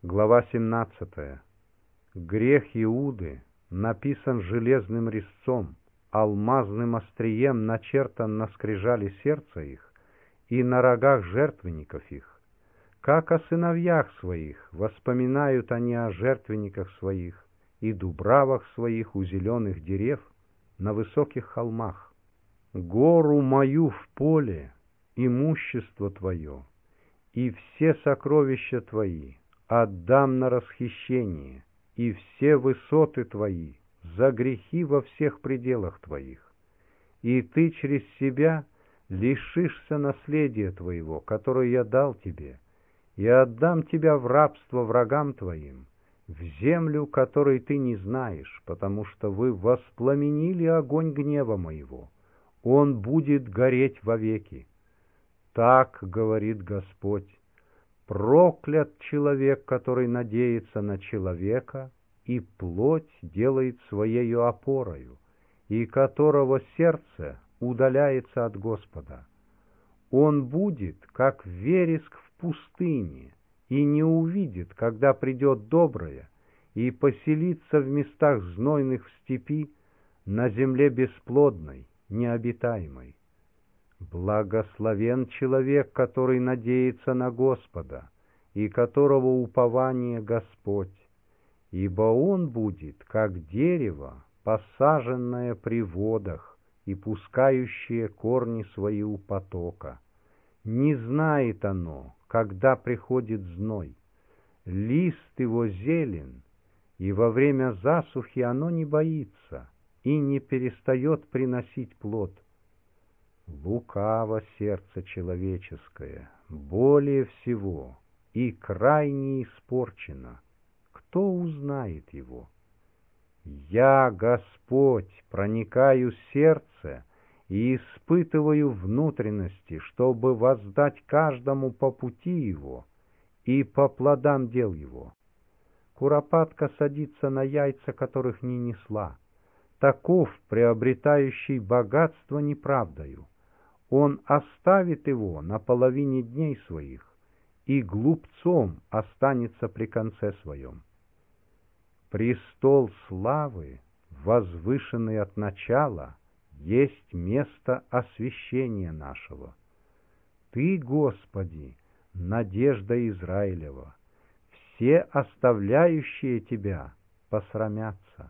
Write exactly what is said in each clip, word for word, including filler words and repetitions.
Глава семнадцатая. Грех Иуды написан железным резцом, алмазным острием начертан на скрижали сердца их и на рогах жертвенников их. Как о сыновьях своих воспоминают они о жертвенниках своих и дубравах своих у зеленых дерев на высоких холмах. Гору мою в поле, имущество твое, и все сокровища твои отдам на расхищение, и все высоты твои за грехи во всех пределах твоих. И ты через себя лишишься наследия твоего, которое я дал тебе, и отдам тебя в рабство врагам твоим, в землю, которой ты не знаешь, потому что вы воспламенили огонь гнева моего. Он будет гореть вовеки. Так говорит Господь: проклят человек, который надеется на человека и плоть делает своею опорою, и которого сердце удаляется от Господа. Он будет, как вереск в пустыне, и не увидит, когда придет доброе, и поселится в местах знойных в степи, на земле бесплодной, необитаемой. Благословен человек, который надеется на Господа, и которого упование Господь, ибо он будет, как дерево, посаженное при водах и пускающее корни свои у потока. Не знает оно, когда приходит зной. Лист его зелен, и во время засухи оно не боится и не перестает приносить плод. Лукаво сердце человеческое, более всего, и крайне испорчено. Кто узнает его? Я, Господь, проникаю в сердце и испытываю внутренности, чтобы воздать каждому по пути его и по плодам дел его. Куропатка садится на яйца, которых не несла. Таков, приобретающий богатство неправдою. Он оставит его на половине дней своих, и глупцом останется при конце своем. Престол славы, возвышенный от начала, есть место освящения нашего. Ты, Господи, надежда Израилева, все оставляющие Тебя посрамятся.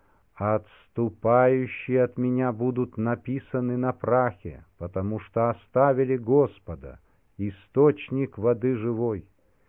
Отступающие от меня будут написаны на прахе, потому что оставили Господа, источник воды живой.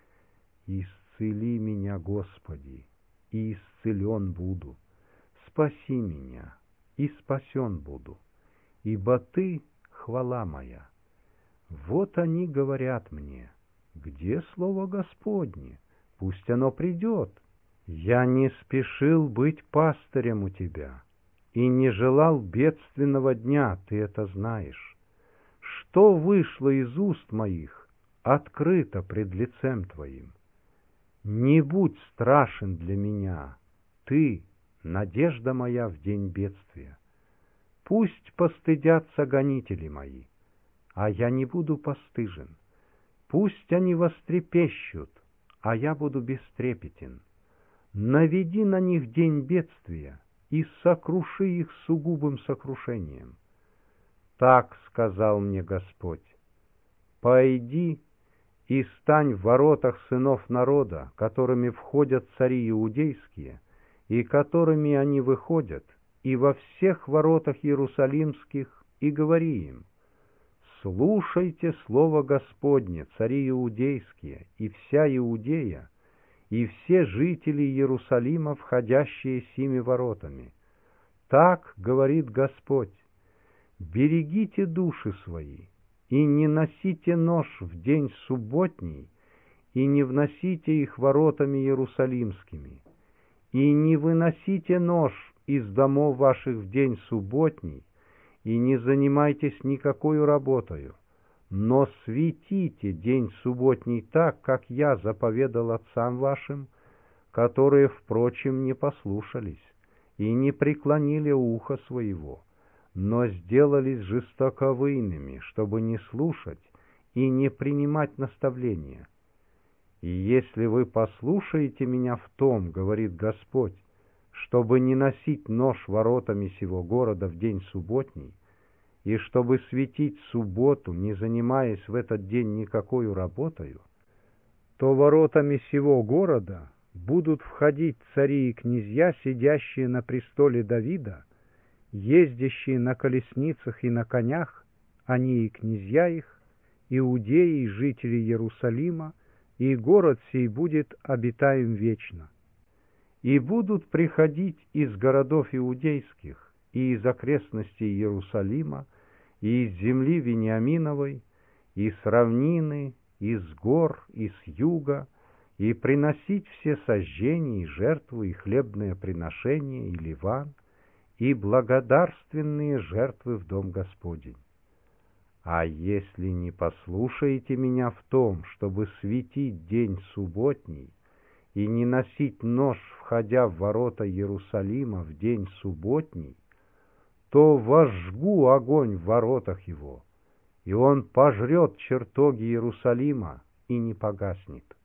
Исцели меня, Господи, и исцелен буду. Спаси меня, и спасен буду, ибо Ты — хвала моя. Вот они говорят мне: где слово Господне? Пусть оно придет. Я не спешил быть пастырем у Тебя и не желал бедственного дня, Ты это знаешь. Что вышло из уст моих, открыто пред лицем Твоим. Не будь страшен для меня, Ты — надежда моя в день бедствия. Пусть постыдятся гонители мои, а я не буду постыжен. Пусть они вострепещут, а я буду бестрепетен. Наведи на них день бедствия и сокруши их сугубым сокрушением. Так сказал мне Господь: пойди и стань в воротах сынов народа, которыми входят цари иудейские, и которыми они выходят, и во всех воротах иерусалимских, и говори им: слушайте слово Господне, цари иудейские, и вся Иудея, и все жители Иерусалима, входящие сими воротами. Так говорит Господь: берегите души свои, и не носите нож в день субботний, и не вносите их воротами иерусалимскими, и не выносите нож из домов ваших в день субботний, и не занимайтесь никакой работою, но светите день субботний так, как я заповедал отцам вашим, которые, впрочем, не послушались и не преклонили ухо своего, но сделались жестоковыйными, чтобы не слушать и не принимать наставления. И если вы послушаете меня в том, говорит Господь, чтобы не носить нож воротами сего города в день субботний, и чтобы светить субботу, не занимаясь в этот день никакой работою, то воротами сего города будут входить цари и князья, сидящие на престоле Давида, ездящие на колесницах и на конях, они и князья их, иудеи и жители Иерусалима, и город сей будет обитаем вечно. И будут приходить из городов иудейских, и из окрестностей Иерусалима, и из земли Вениаминовой, и с равнины, и с гор, и с юга, и приносить все сожжения, и жертвы, и хлебные приношения, и ливан, и благодарственные жертвы в дом Господень. А если не послушаете меня в том, чтобы светить день субботний, и не носить нож, входя в ворота Иерусалима в день субботний, то возжгу огонь в воротах его, и он пожрет чертоги Иерусалима и не погаснет.